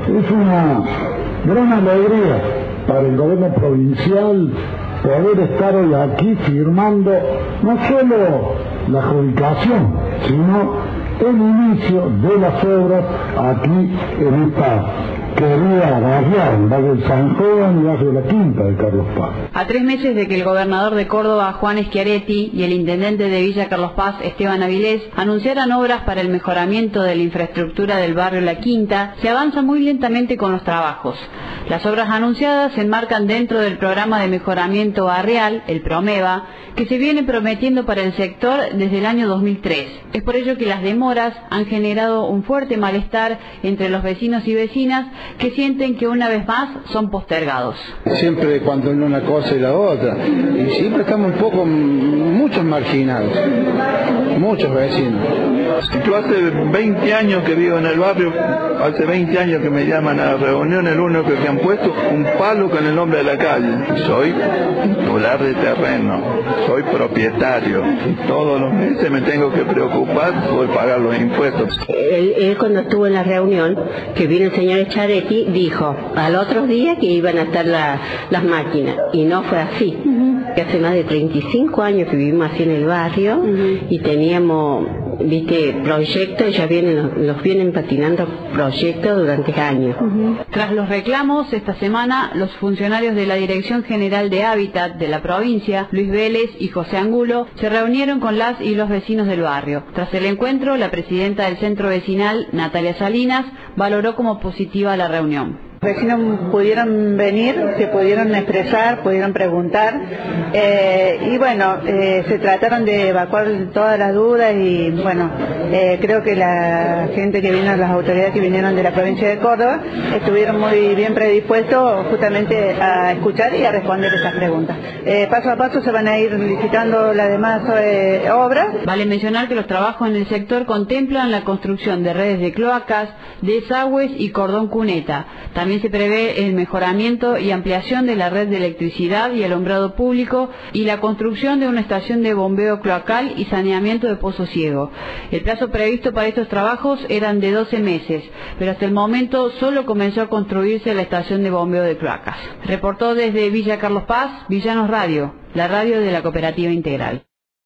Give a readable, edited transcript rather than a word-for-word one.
Es una gran alegría para el gobierno provincial poder estar hoy aquí firmando no solo la adjudicación, sino el inicio de las obras aquí en esta querida barrial, barrio del San Juan y barrio de la Quinta de Carlos Paz. A 3 meses de que el gobernador de Córdoba, Juan Schiaretti, y el intendente de Villa Carlos Paz, Esteban Avilés, anunciaran obras para el mejoramiento de la infraestructura del barrio La Quinta, se avanza muy lentamente con los trabajos. Las obras anunciadas se enmarcan dentro del programa de mejoramiento barrial, el PROMEVA, que se viene prometiendo para el sector desde el año 2003. Es por ello que las demoras han generado un fuerte malestar entre los vecinos y vecinas que sienten que una vez más son postergados. Siempre cuando una cosa y la otra, y siempre estamos muchos marginados, muchos vecinos. Yo hace 20 años que vivo en el barrio, hace 20 años que me llaman a la reunión, el único que han puesto un palo con el nombre de la calle. Soy titular de terreno, soy propietario, y todos los meses me tengo que preocupar por pagar los impuestos. Él cuando estuvo en la reunión, que vino el señor Schiaretti, dijo al otro día que iban a estar las máquinas, y no fue así. Hace más de 35 años que vivimos así en el barrio, y teníamos, proyectos, ya los vienen patinando proyectos durante años. Tras los reclamos, esta semana, los funcionarios de la Dirección General de Hábitat de la provincia, Luis Vélez y José Angulo, se reunieron con las y los vecinos del barrio. Tras el encuentro, la presidenta del centro vecinal, Natalia Salinas, valoró como positiva la reunión. Los vecinos pudieron venir, se pudieron expresar, pudieron preguntar, y bueno, se trataron de evacuar todas las dudas y bueno, creo que la gente que vino, las autoridades que vinieron de la provincia de Córdoba, estuvieron muy bien predispuestos justamente a escuchar y a responder esas preguntas. Paso a paso se van a ir licitando las demás obras. Vale mencionar que los trabajos en el sector contemplan la construcción de redes de cloacas, desagües y cordón cuneta. También se prevé el mejoramiento y ampliación de la red de electricidad y alumbrado público y la construcción de una estación de bombeo cloacal y saneamiento de pozo ciego. El plazo previsto para estos trabajos eran de 12 meses, pero hasta el momento solo comenzó a construirse la estación de bombeo de cloacas. Reportó desde Villa Carlos Paz, Villanos Radio, la radio de la Cooperativa Integral.